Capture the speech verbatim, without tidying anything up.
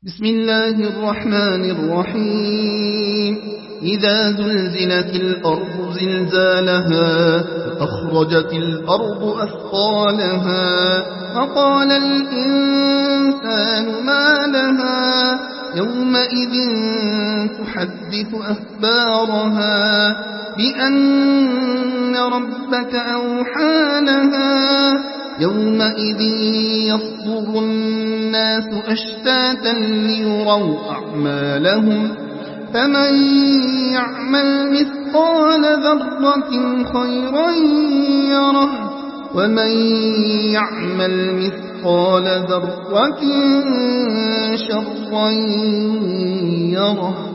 بسم الله الرحمن الرحيم إذا زلزلت الأرض زلزالها وأخرجت الأرض أثقالها وقال الإنسان ما لها يومئذ تحدث أخبارها بأن ربك أوحى لها يومئذ يصدر الناس أشتاتا ليروا أعمالهم فمن يعمل مثقال ذرة خيرا يره ومن يعمل مثقال ذرة شرا يره.